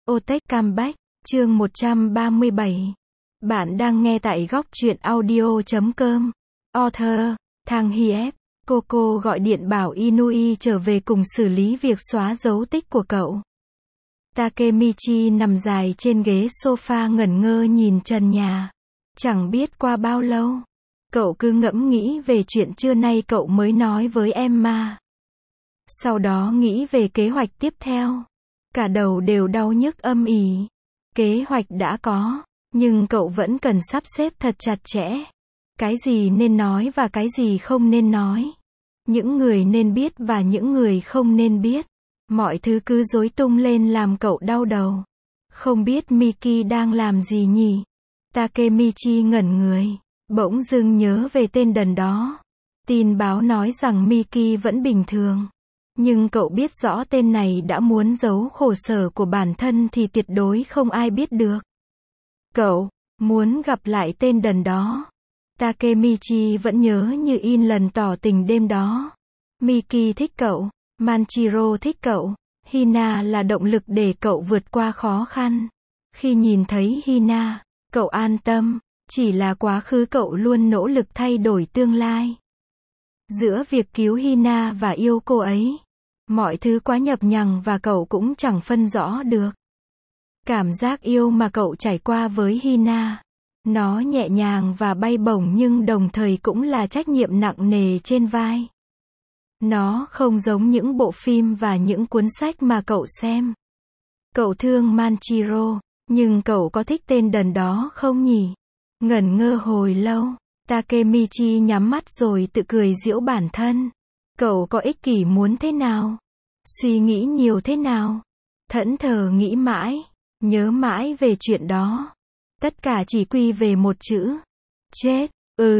Otech Comeback, chương 137. Bạn đang nghe tại góc truyện audio.com. Author, Thang Hiep. Coco gọi điện bảo Inui trở về cùng xử lý việc xóa dấu tích của cậu. Takemichi nằm dài trên ghế sofa ngẩn ngơ nhìn trần nhà. Chẳng biết qua bao lâu, cậu cứ ngẫm nghĩ về chuyện trưa nay cậu mới nói với Emma. Sau đó nghĩ về kế hoạch tiếp theo. Cả đầu đều đau nhức âm ỉ. Kế hoạch đã có, nhưng cậu vẫn cần sắp xếp thật chặt chẽ. Cái gì nên nói và cái gì không nên nói. Những người nên biết và những người không nên biết. Mọi thứ cứ rối tung lên làm cậu đau đầu. Không biết Miki đang làm gì nhỉ? Takemichi ngẩn người, bỗng dưng nhớ về tên đần đó. Tin báo nói rằng Miki vẫn bình thường. Nhưng cậu biết rõ tên này đã muốn giấu khổ sở của bản thân thì tuyệt đối không ai biết được. Cậu muốn gặp lại tên đần đó. Takemichi vẫn nhớ như in lần tỏ tình đêm đó. Miki thích cậu, Manchiro thích cậu, Hina là động lực để cậu vượt qua khó khăn. Khi nhìn thấy Hina, cậu an tâm, chỉ là quá khứ cậu luôn nỗ lực thay đổi tương lai. Giữa việc cứu Hina và yêu cô ấy, mọi thứ quá nhập nhằng và cậu cũng chẳng phân rõ được. Cảm giác yêu mà cậu trải qua với Hina, nó nhẹ nhàng và bay bổng nhưng đồng thời cũng là trách nhiệm nặng nề trên vai. Nó không giống những bộ phim và những cuốn sách mà cậu xem. Cậu thương Manchiro, nhưng cậu có thích tên đần đó không nhỉ? Ngẩn ngơ hồi lâu, Takemichi nhắm mắt rồi tự cười giễu bản thân. Cậu có ích kỷ muốn thế nào? Suy nghĩ nhiều thế nào? Thẫn thờ nghĩ mãi, nhớ mãi về chuyện đó. Tất cả chỉ quy về một chữ. Chết.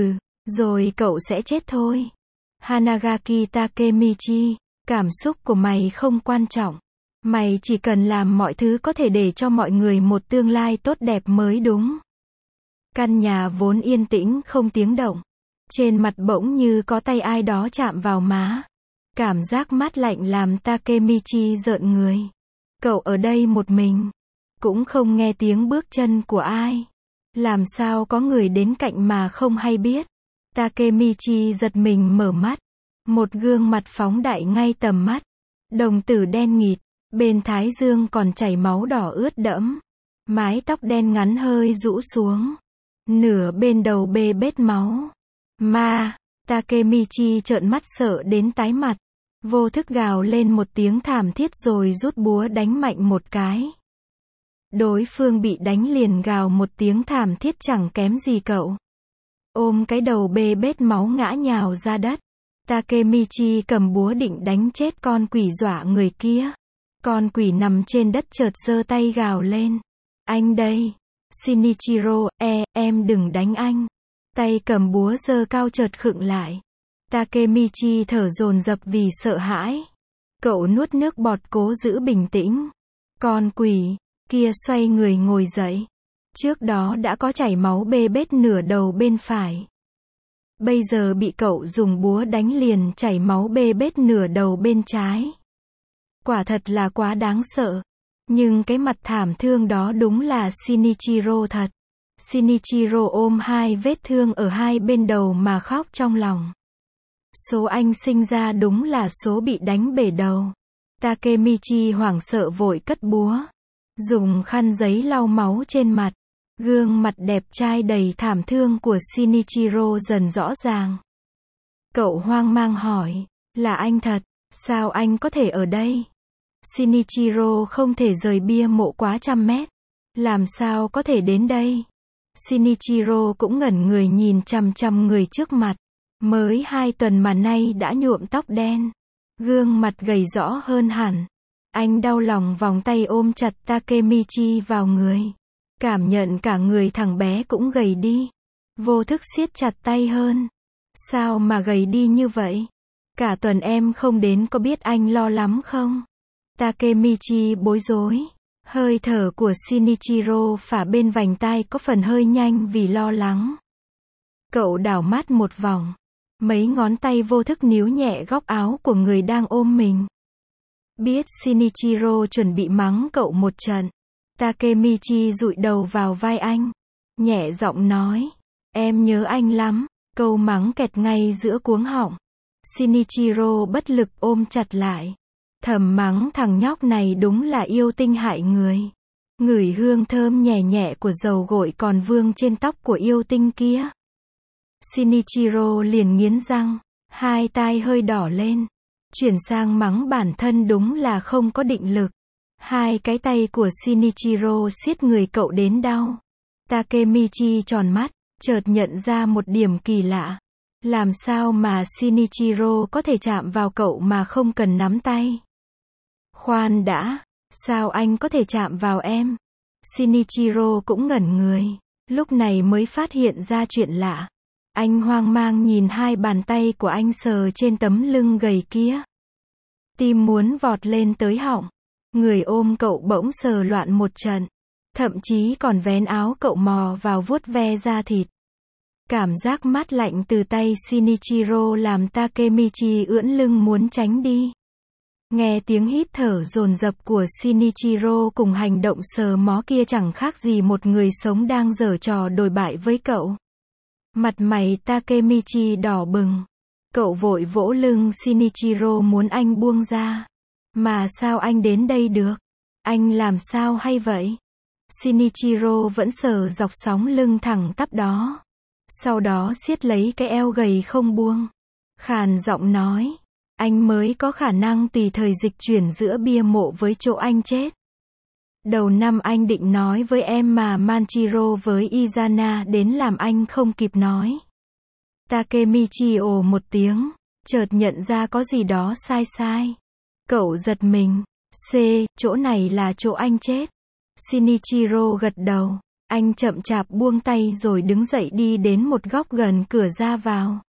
Rồi cậu sẽ chết thôi. Hanagaki Takemichi, cảm xúc của mày không quan trọng. Mày chỉ cần làm mọi thứ có thể để cho mọi người một tương lai tốt đẹp mới đúng. Căn nhà vốn yên tĩnh không tiếng động. Trên mặt bỗng như có tay ai đó chạm vào má. Cảm giác mát lạnh làm Takemichi rợn người. Cậu ở đây một mình. Cũng không nghe tiếng bước chân của ai. Làm sao có người đến cạnh mà không hay biết. Takemichi giật mình mở mắt. Một gương mặt phóng đại ngay tầm mắt. Đồng tử đen nghịt. Bên thái dương còn chảy máu đỏ ướt đẫm. Mái tóc đen ngắn hơi rũ xuống. Nửa bên đầu bê bết máu. Ma! Takemichi trợn mắt sợ đến tái mặt. Vô thức gào lên một tiếng thảm thiết rồi rút búa đánh mạnh một cái. Đối phương bị đánh liền gào một tiếng thảm thiết chẳng kém gì cậu. Ôm cái đầu bê bết máu ngã nhào ra đất. Takemichi cầm búa định đánh chết con quỷ dọa người kia. Con quỷ nằm trên đất chợt giơ tay gào lên. Anh đây! Shinichiro, em đừng đánh anh. Tay cầm búa giơ cao chợt khựng lại. Takemichi thở dồn dập vì sợ hãi. Cậu nuốt nước bọt cố giữ bình tĩnh. Con quỷ kia xoay người ngồi dậy. Trước đó đã có chảy máu bê bết nửa đầu bên phải. Bây giờ bị cậu dùng búa đánh liền chảy máu bê bết nửa đầu bên trái. Quả thật là quá đáng sợ. Nhưng cái mặt thảm thương đó đúng là Shinichiro thật. Shinichiro ôm hai vết thương ở hai bên đầu mà khóc trong lòng. Số anh sinh ra đúng là số bị đánh bể đầu. Takemichi hoảng sợ vội cất búa. Dùng khăn giấy lau máu trên mặt. Gương mặt đẹp trai đầy thảm thương của Shinichiro dần rõ ràng. Cậu hoang mang hỏi, là anh thật, sao anh có thể ở đây? Shinichiro không thể rời bia mộ quá trăm mét. Làm sao có thể đến đây? Shinichiro cũng ngẩn người nhìn chằm chằm người trước mặt. Mới 2 tuần mà nay đã nhuộm tóc đen. Gương mặt gầy rõ hơn hẳn. Anh đau lòng vòng tay ôm chặt Takemichi vào người. Cảm nhận cả người thằng bé cũng gầy đi. Vô thức siết chặt tay hơn. Sao mà gầy đi như vậy? Cả tuần em không đến có biết anh lo lắm không? Takemichi bối rối. Hơi thở của Shinichiro phả bên vành tai có phần hơi nhanh vì lo lắng. Cậu đảo mắt một vòng. Mấy ngón tay vô thức níu nhẹ góc áo của người đang ôm mình. Biết Shinichiro chuẩn bị mắng cậu một trận. Takemichi dụi đầu vào vai anh, nhẹ giọng nói, em nhớ anh lắm, câu mắng kẹt ngay giữa cuống họng. Shinichiro bất lực ôm chặt lại, thầm mắng thằng nhóc này đúng là yêu tinh hại người. Ngửi hương thơm nhẹ nhẹ của dầu gội còn vương trên tóc của yêu tinh kia. Shinichiro liền nghiến răng, hai tai hơi đỏ lên, chuyển sang mắng bản thân đúng là không có định lực. Hai cái tay của Shinichiro siết người cậu đến đau. Takemichi tròn mắt, chợt nhận ra một điểm kỳ lạ. Làm sao mà Shinichiro có thể chạm vào cậu mà không cần nắm tay? Khoan đã, sao anh có thể chạm vào em? Shinichiro cũng ngẩn người, lúc này mới phát hiện ra chuyện lạ. Anh hoang mang nhìn hai bàn tay của anh sờ trên tấm lưng gầy kia. Tim muốn vọt lên tới họng. Người ôm cậu bỗng sờ loạn một trận. Thậm chí còn vén áo cậu mò vào vuốt ve da thịt. Cảm giác mát lạnh từ tay Shinichiro làm Takemichi ưỡn lưng muốn tránh đi. Nghe tiếng hít thở dồn dập của Shinichiro cùng hành động sờ mó kia chẳng khác gì một người sống đang giở trò đồi bại với cậu. Mặt mày Takemichi đỏ bừng. Cậu vội vỗ lưng Shinichiro muốn anh buông ra. Mà sao anh đến đây được? Anh làm sao hay vậy? Shinichiro vẫn sờ dọc sóng lưng thẳng tắp đó. Sau đó siết lấy cái eo gầy không buông. Khàn giọng nói. Anh mới có khả năng tùy thời dịch chuyển giữa bia mộ với chỗ anh chết. Đầu năm anh định nói với em mà Manchiro với Izana đến làm anh không kịp nói. Takemichi ồ một tiếng, chợt nhận ra có gì đó sai sai. Cậu giật mình. Chỗ này là chỗ anh chết. Shinichiro gật đầu. Anh chậm chạp buông tay rồi đứng dậy đi đến một góc gần cửa ra vào.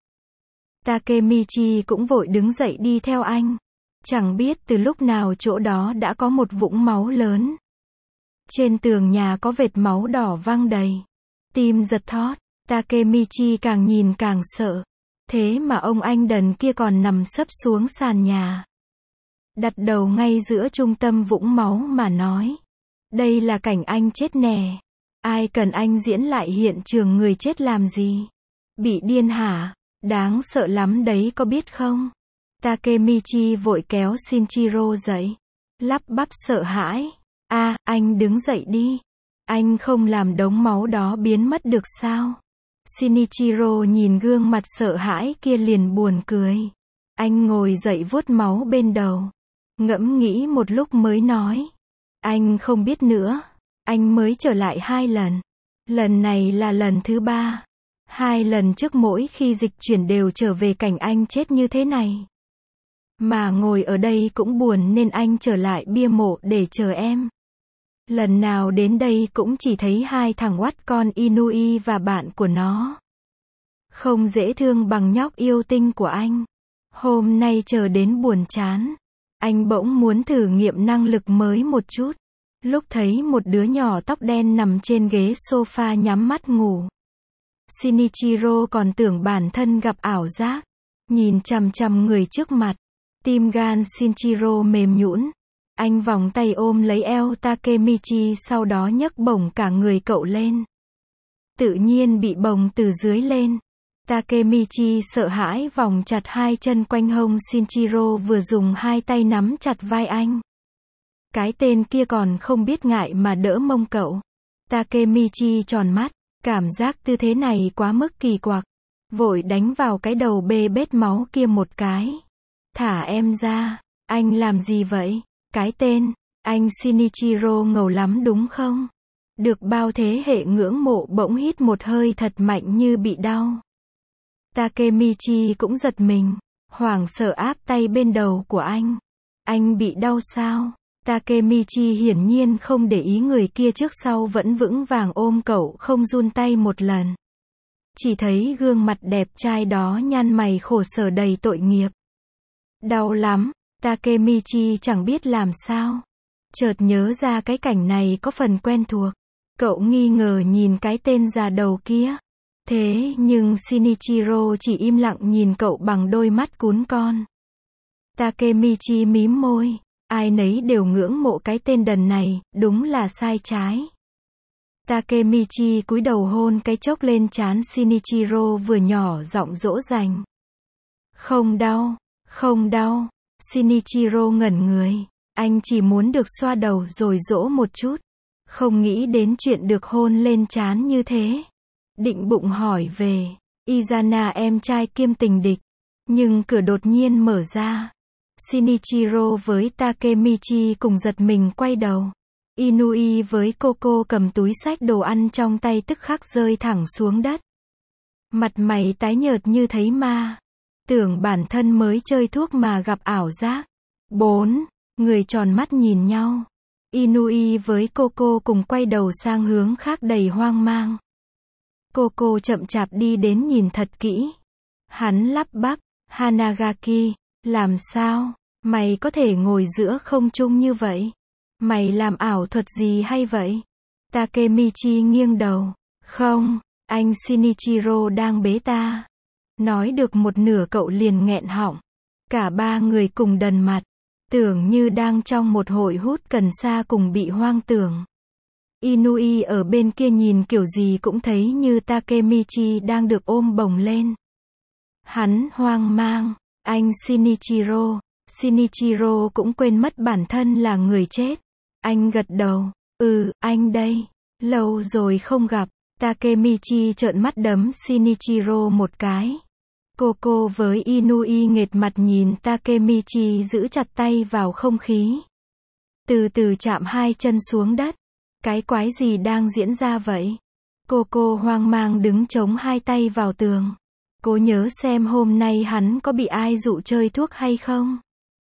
Takemichi cũng vội đứng dậy đi theo anh. Chẳng biết từ lúc nào chỗ đó đã có một vũng máu lớn. Trên tường nhà có vệt máu đỏ văng đầy. Tim giật thót. Takemichi càng nhìn càng sợ. Thế mà ông anh đần kia còn nằm sấp xuống sàn nhà. Đặt đầu ngay giữa trung tâm vũng máu mà nói. Đây là cảnh anh chết nè. Ai cần anh diễn lại hiện trường người chết làm gì? Bị điên hả? Đáng sợ lắm đấy có biết không? Takemichi vội kéo Shinichiro dậy. Lắp bắp sợ hãi. Anh đứng dậy đi. Anh không làm đống máu đó biến mất được sao? Shinichiro nhìn gương mặt sợ hãi kia liền buồn cười. Anh ngồi dậy vuốt máu bên đầu. Ngẫm nghĩ một lúc mới nói. Anh không biết nữa. Anh mới trở lại 2 lần. Lần này là lần thứ 3. 2 lần trước mỗi khi dịch chuyển đều trở về cảnh anh chết như thế này. Mà ngồi ở đây cũng buồn nên anh trở lại bia mộ để chờ em. Lần nào đến đây cũng chỉ thấy 2 thằng oắt con Inui và bạn của nó. Không dễ thương bằng nhóc yêu tinh của anh. Hôm nay chờ đến buồn chán. Anh bỗng muốn thử nghiệm năng lực mới một chút. Lúc thấy một đứa nhỏ tóc đen nằm trên ghế sofa nhắm mắt ngủ. Shinichiro còn tưởng bản thân gặp ảo giác. Nhìn chằm chằm người trước mặt. Tim gan Shinichiro mềm nhũn. Anh vòng tay ôm lấy eo Takemichi sau đó nhấc bổng cả người cậu lên. Tự nhiên bị bồng từ dưới lên. Takemichi sợ hãi vòng chặt 2 chân quanh hông Shinichiro vừa dùng 2 tay nắm chặt vai anh. Cái tên kia còn không biết ngại mà đỡ mông cậu. Takemichi tròn mắt, cảm giác tư thế này quá mức kỳ quặc. Vội đánh vào cái đầu bê bết máu kia một cái. Thả em ra, anh làm gì vậy? Cái tên, anh Shinichiro ngầu lắm đúng không? Được bao thế hệ ngưỡng mộ bỗng hít một hơi thật mạnh như bị đau. Takemichi cũng giật mình, hoảng sợ áp tay bên đầu của anh. Anh bị đau sao? Takemichi hiển nhiên không để ý người kia trước sau vẫn vững vàng ôm cậu không run tay một lần. Chỉ thấy gương mặt đẹp trai đó nhăn mày khổ sở đầy tội nghiệp. Đau lắm, Takemichi chẳng biết làm sao. Chợt nhớ ra cái cảnh này có phần quen thuộc. Cậu nghi ngờ nhìn cái tên già đầu kia. Thế nhưng Shinichiro chỉ im lặng nhìn cậu bằng đôi mắt cún con. Takemichi mím môi. Ai nấy đều ngưỡng mộ cái tên đần này, đúng là sai trái. Takemichi cúi đầu hôn cái chốc lên trán Shinichiro vừa nhỏ giọng dỗ dành. Không đau, không đau. Shinichiro ngẩn người. Anh chỉ muốn được xoa đầu rồi dỗ một chút. Không nghĩ đến chuyện được hôn lên trán như thế. Định bụng hỏi về Izana em trai kiêm tình địch. Nhưng cửa đột nhiên mở ra. Shinichiro với Takemichi cùng giật mình quay đầu. Inui với Coco cầm túi xách đồ ăn trong tay tức khắc rơi thẳng xuống đất. Mặt mày tái nhợt như thấy ma. Tưởng bản thân mới chơi thuốc mà gặp ảo giác. 4. Người tròn mắt nhìn nhau. Inui với Coco cùng quay đầu sang hướng khác đầy hoang mang. Coco chậm chạp đi đến nhìn thật kỹ. Hắn lắp bắp, Hanagaki, làm sao? Mày có thể ngồi giữa không trung như vậy? Mày làm ảo thuật gì hay vậy? Takemichi nghiêng đầu. Không, anh Shinichiro đang bế ta. Nói được một nửa cậu liền nghẹn họng. Cả ba người cùng đần mặt. Tưởng như đang trong một hội hút cần sa cùng bị hoang tưởng. Inui ở bên kia nhìn kiểu gì cũng thấy như Takemichi đang được ôm bồng lên. Hắn hoang mang. Anh Shinichiro. Shinichiro cũng quên mất bản thân là người chết. Anh gật đầu. Anh đây. Lâu rồi không gặp. Takemichi trợn mắt đấm Shinichiro một cái. Coco với Inui nghệt mặt nhìn Takemichi giữ chặt tay vào không khí. Từ từ chạm hai chân xuống đất. Cái quái gì đang diễn ra vậy? Coco hoang mang đứng chống hai tay vào tường. Cố nhớ xem hôm nay hắn có bị ai dụ chơi thuốc hay không?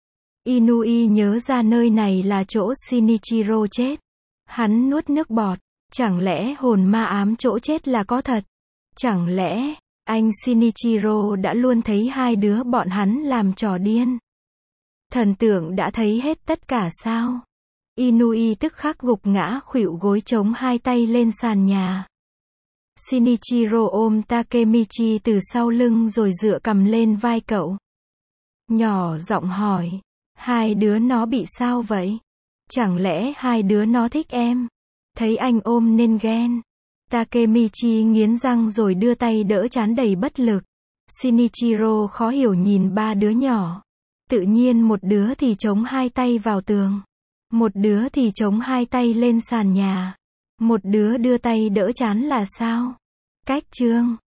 Inui nhớ ra nơi này là chỗ Shinichiro chết. Hắn nuốt nước bọt. Chẳng lẽ hồn ma ám chỗ chết là có thật? Chẳng lẽ anh Shinichiro đã luôn thấy hai đứa bọn hắn làm trò điên? Thần tượng đã thấy hết tất cả sao? Inui tức khắc gục ngã khuỵu gối chống hai tay lên sàn nhà. Shinichiro ôm Takemichi từ sau lưng rồi dựa cằm lên vai cậu. Nhỏ giọng hỏi. Hai đứa nó bị sao vậy? Chẳng lẽ hai đứa nó thích em? Thấy anh ôm nên ghen. Takemichi nghiến răng rồi đưa tay đỡ trán đầy bất lực. Shinichiro khó hiểu nhìn ba đứa nhỏ. Tự nhiên một đứa thì chống hai tay vào tường. Một đứa thì chống hai tay lên sàn nhà. Một đứa đưa tay đỡ trán là sao? Cách chương